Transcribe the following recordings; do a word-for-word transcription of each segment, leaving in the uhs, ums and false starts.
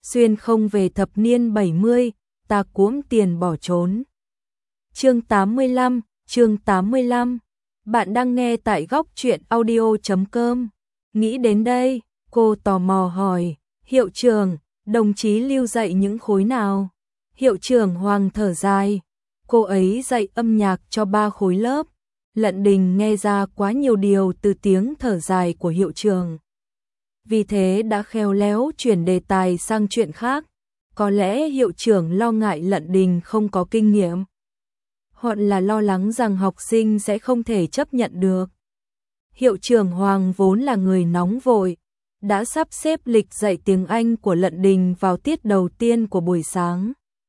xuyên không về thập niên bảy mươi, ta cuỗm tiền bỏ trốn. Chương tám mươi lăm, chương tám mươi lăm. Bạn đang nghe tại góc truyện audio chấm com. Nghĩ đến đây, cô tò mò hỏi, hiệu trưởng, đồng chí Lưu dạy những khối nào? Hiệu trưởng Hoàng thở dài, cô ấy dạy âm nhạc cho ba khối lớp. Lận Đình nghe ra quá nhiều điều từ tiếng thở dài của hiệu trưởng. Vì thế đã khéo léo chuyển đề tài sang chuyện khác. Có lẽ hiệu trưởng lo ngại Lận Đình không có kinh nghiệm, hoặc là lo lắng rằng học sinh sẽ không thể chấp nhận được. Hiệu trưởng Hoàng vốn là người nóng vội, đã sắp xếp lịch dạy tiếng Anh của Lận Đình vào tiết đầu tiên của buổi sáng.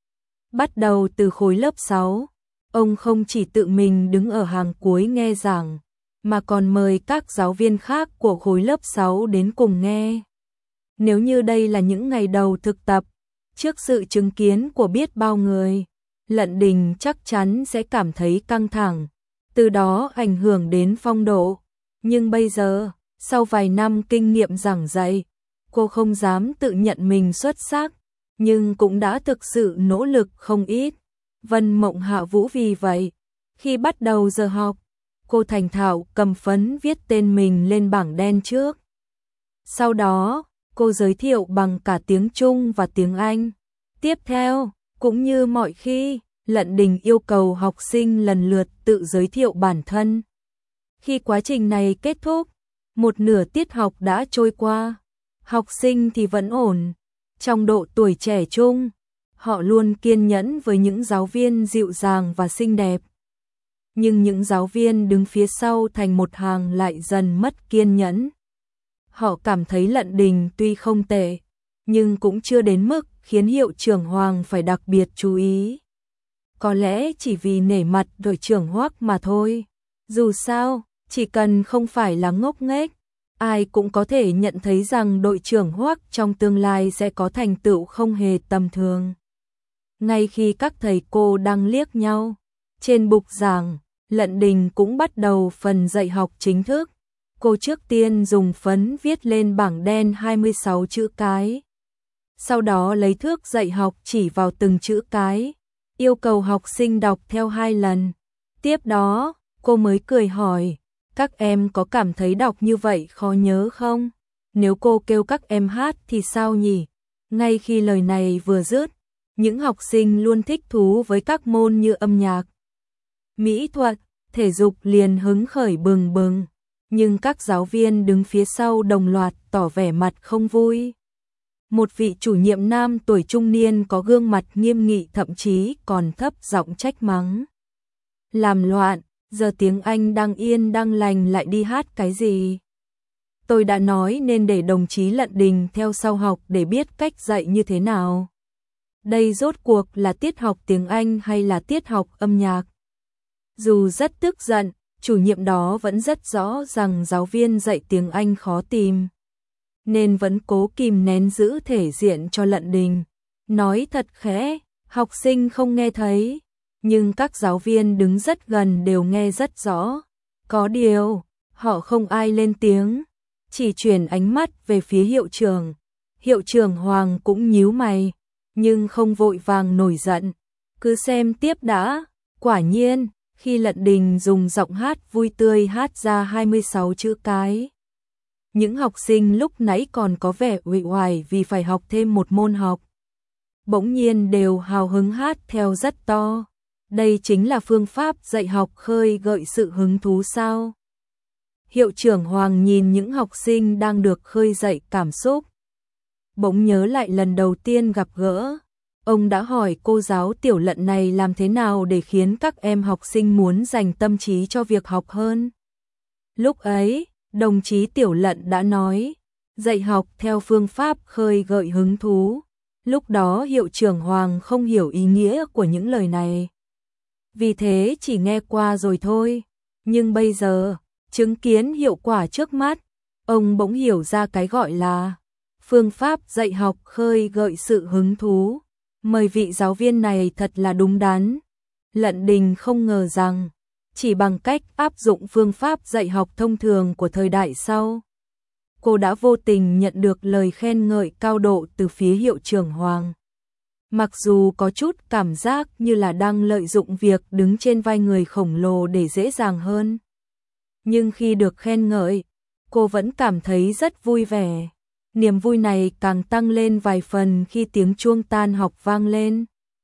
Bắt đầu từ khối lớp sáu, ông không chỉ tự mình đứng ở hàng cuối nghe giảng, mà còn mời các giáo viên khác của khối lớp sáu đến cùng nghe. Nếu như đây là những ngày đầu thực tập, trước sự chứng kiến của biết bao người, Lận Đình chắc chắn sẽ cảm thấy căng thẳng, từ đó ảnh hưởng đến phong độ. Nhưng bây giờ, sau vài năm kinh nghiệm giảng dạy, cô không dám tự nhận mình xuất sắc, nhưng cũng đã thực sự nỗ lực không ít. Vân Mộng Hạ Vũ vì vậy, khi bắt đầu giờ học, cô thành thạo cầm phấn viết tên mình lên bảng đen trước. Sau đó, cô giới thiệu bằng cả tiếng Trung và tiếng Anh. Tiếp theo, cũng như mọi khi, Lận Đình yêu cầu học sinh lần lượt tự giới thiệu bản thân. Khi quá trình này kết thúc, một nửa tiết học đã trôi qua. Học sinh thì vẫn ổn, trong độ tuổi trẻ trung, họ luôn kiên nhẫn với những giáo viên dịu dàng và xinh đẹp. Nhưng những giáo viên đứng phía sau thành một hàng lại dần mất kiên nhẫn. Họ cảm thấy Lận Đình tuy không tệ, nhưng cũng chưa đến mức khiến hiệu trưởng Hoàng phải đặc biệt chú ý. Có lẽ chỉ vì nể mặt đội trưởng Hoắc mà thôi. Dù sao, chỉ cần không phải là ngốc nghếch, ai cũng có thể nhận thấy rằng đội trưởng Hoắc trong tương lai sẽ có thành tựu không hề tầm thường. Ngay khi các thầy cô đang liếc nhau, trên bục giảng, Lận Đình cũng bắt đầu phần dạy học chính thức. Cô trước tiên dùng phấn viết lên bảng đen hai mươi sáu chữ cái. Sau đó lấy thước dạy học chỉ vào từng chữ cái, yêu cầu học sinh đọc theo hai lần. Tiếp đó, cô mới cười hỏi, các em có cảm thấy đọc như vậy khó nhớ không? Nếu cô kêu các em hát thì sao nhỉ? Ngay khi lời này vừa dứt, những học sinh luôn thích thú với các môn như âm nhạc, mỹ thuật, thể dục liền hứng khởi bừng bừng. Nhưng các giáo viên đứng phía sau đồng loạt tỏ vẻ mặt không vui. Một vị chủ nhiệm nam tuổi trung niên có gương mặt nghiêm nghị thậm chí còn thấp giọng trách mắng. Làm loạn, giờ tiếng Anh đang yên đang lành lại đi hát cái gì? Tôi đã nói nên để đồng chí Lận Đình theo sau học để biết cách dạy như thế nào. Đây rốt cuộc là tiết học tiếng Anh hay là tiết học âm nhạc? Dù rất tức giận, chủ nhiệm đó vẫn rất rõ rằng giáo viên dạy tiếng Anh khó tìm, nên vẫn cố kìm nén giữ thể diện cho Lận Đình. Nói thật khẽ, học sinh không nghe thấy, nhưng các giáo viên đứng rất gần đều nghe rất rõ. Có điều, họ không ai lên tiếng, chỉ chuyển ánh mắt về phía hiệu trưởng. Hiệu trưởng Hoàng cũng nhíu mày, nhưng không vội vàng nổi giận. Cứ xem tiếp đã. Quả nhiên, khi Lận Đình dùng giọng hát vui tươi hát ra hai mươi sáu chữ cái, những học sinh lúc nãy còn có vẻ uể oải vì phải học thêm một môn học, bỗng nhiên đều hào hứng hát theo rất to. Đây chính là phương pháp dạy học khơi gợi sự hứng thú sao? Hiệu trưởng Hoàng nhìn những học sinh đang được khơi dậy cảm xúc, bỗng nhớ lại lần đầu tiên gặp gỡ. Ông đã hỏi cô giáo Tiểu Lận này làm thế nào để khiến các em học sinh muốn dành tâm trí cho việc học hơn. Lúc ấy, đồng chí Tiểu Lận đã nói, dạy học theo phương pháp khơi gợi hứng thú. Lúc đó hiệu trưởng Hoàng không hiểu ý nghĩa của những lời này, vì thế chỉ nghe qua rồi thôi. Nhưng bây giờ, chứng kiến hiệu quả trước mắt, ông bỗng hiểu ra cái gọi là phương pháp dạy học khơi gợi sự hứng thú. Mời vị giáo viên này thật là đúng đắn. Lận Đình không ngờ rằng, chỉ bằng cách áp dụng phương pháp dạy học thông thường của thời đại sau, cô đã vô tình nhận được lời khen ngợi cao độ từ phía hiệu trưởng Hoàng. Mặc dù có chút cảm giác như là đang lợi dụng việc đứng trên vai người khổng lồ để dễ dàng hơn. Nhưng khi được khen ngợi, cô vẫn cảm thấy rất vui vẻ. Niềm vui này càng tăng lên vài phần khi tiếng chuông tan học vang lên.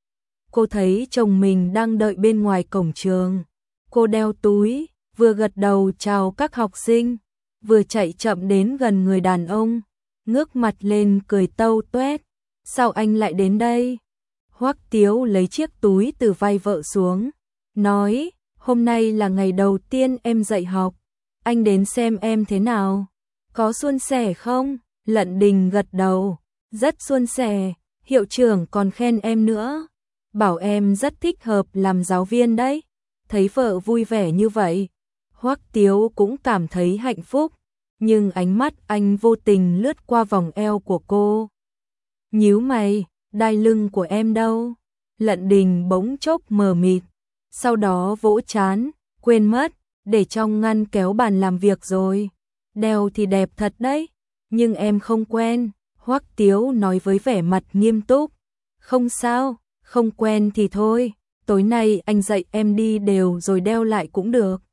Cô thấy chồng mình đang đợi bên ngoài cổng trường. Cô đeo túi, vừa gật đầu chào các học sinh, vừa chạy chậm đến gần người đàn ông, ngước mặt lên cười tâu tuét. Sao anh lại đến đây? Hoắc Tiếu lấy chiếc túi từ vai vợ xuống, nói, hôm nay là ngày đầu tiên em dạy học, anh đến xem em thế nào, có suôn sẻ không? Lận Đình gật đầu, rất suôn sẻ, hiệu trưởng còn khen em nữa, bảo em rất thích hợp làm giáo viên đấy. Thấy vợ vui vẻ như vậy, Hoắc Tiếu cũng cảm thấy hạnh phúc, nhưng ánh mắt anh vô tình lướt qua vòng eo của cô. Nhíu mày, đai lưng của em đâu? Lận Đình bỗng chốc mờ mịt, sau đó vỗ trán, quên mất, để trong ngăn kéo bàn làm việc rồi. Đeo thì đẹp thật đấy, nhưng em không quen. Hoắc Tiếu nói với vẻ mặt nghiêm túc. Không sao, không quen thì thôi, tối nay anh dạy em đi đều rồi đeo lại cũng được.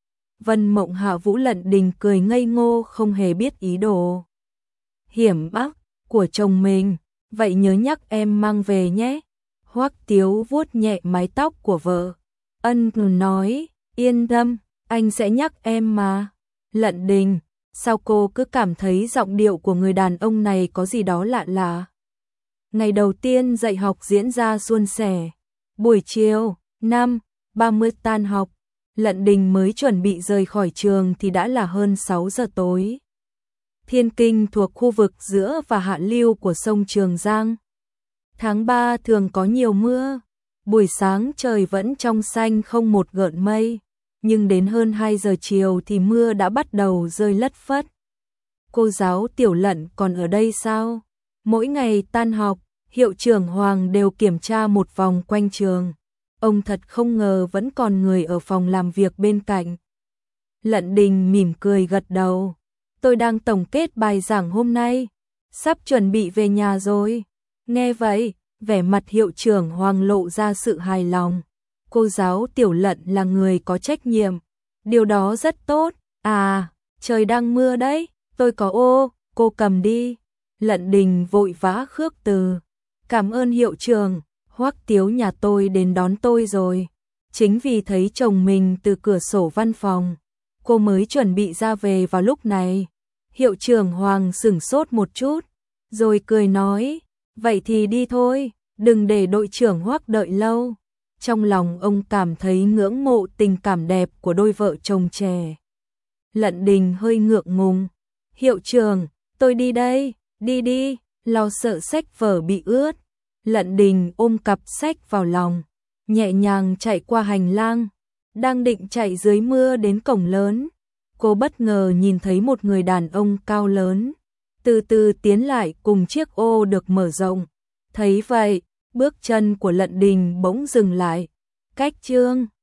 Vân Mộng Hạ Vũ Lận Đình cười ngây ngô không hề biết ý đồ hiểm ác của chồng mình, vậy nhớ nhắc em mang về nhé. Hoắc Tiếu vuốt nhẹ mái tóc của vợ, ân nói, yên tâm, anh sẽ nhắc em mà. Lận Đình, sao cô cứ cảm thấy giọng điệu của người đàn ông này có gì đó lạ lạ? Ngày đầu tiên dạy học diễn ra suôn sẻ. Buổi chiều, năm ba mươi tan học, Lận Đình mới chuẩn bị rời khỏi trường thì đã là hơn sáu giờ tối. Thiên Kinh thuộc khu vực giữa và hạ lưu của sông Trường Giang. Tháng ba thường có nhiều mưa, buổi sáng trời vẫn trong xanh không một gợn mây, nhưng đến hơn hai giờ chiều thì mưa đã bắt đầu rơi lất phất. Cô giáo Tiểu Lận còn ở đây sao? Mỗi ngày tan học, hiệu trưởng Hoàng đều kiểm tra một vòng quanh trường. Ông thật không ngờ vẫn còn người ở phòng làm việc bên cạnh. Lận Đình mỉm cười gật đầu. Tôi đang tổng kết bài giảng hôm nay, sắp chuẩn bị về nhà rồi. Nghe vậy, vẻ mặt hiệu trưởng Hoàng lộ ra sự hài lòng. Cô giáo Tiểu Lận là người có trách nhiệm. Điều đó rất tốt. À, trời đang mưa đấy, tôi có ô, cô cầm đi. Lận Đình vội vã khước từ. Cảm ơn hiệu trưởng, Hoắc Tiếu nhà tôi đến đón tôi rồi. Chính vì thấy chồng mình từ cửa sổ văn phòng, cô mới chuẩn bị ra về vào lúc này. Hiệu trưởng Hoàng sửng sốt một chút, rồi cười nói, vậy thì đi thôi, đừng để đội trưởng Hoắc đợi lâu. Trong lòng ông cảm thấy ngưỡng mộ tình cảm đẹp của đôi vợ chồng trẻ. Lận Đình hơi ngượng ngùng, hiệu trưởng, tôi đi đây, đi đi, lo sợ sách vở bị ướt. Lận Đình ôm cặp sách vào lòng, nhẹ nhàng chạy qua hành lang, đang định chạy dưới mưa đến cổng lớn. Cô bất ngờ nhìn thấy một người đàn ông cao lớn, từ từ tiến lại cùng chiếc ô được mở rộng. Thấy vậy, bước chân của Lận Đình bỗng dừng lại. Cách chương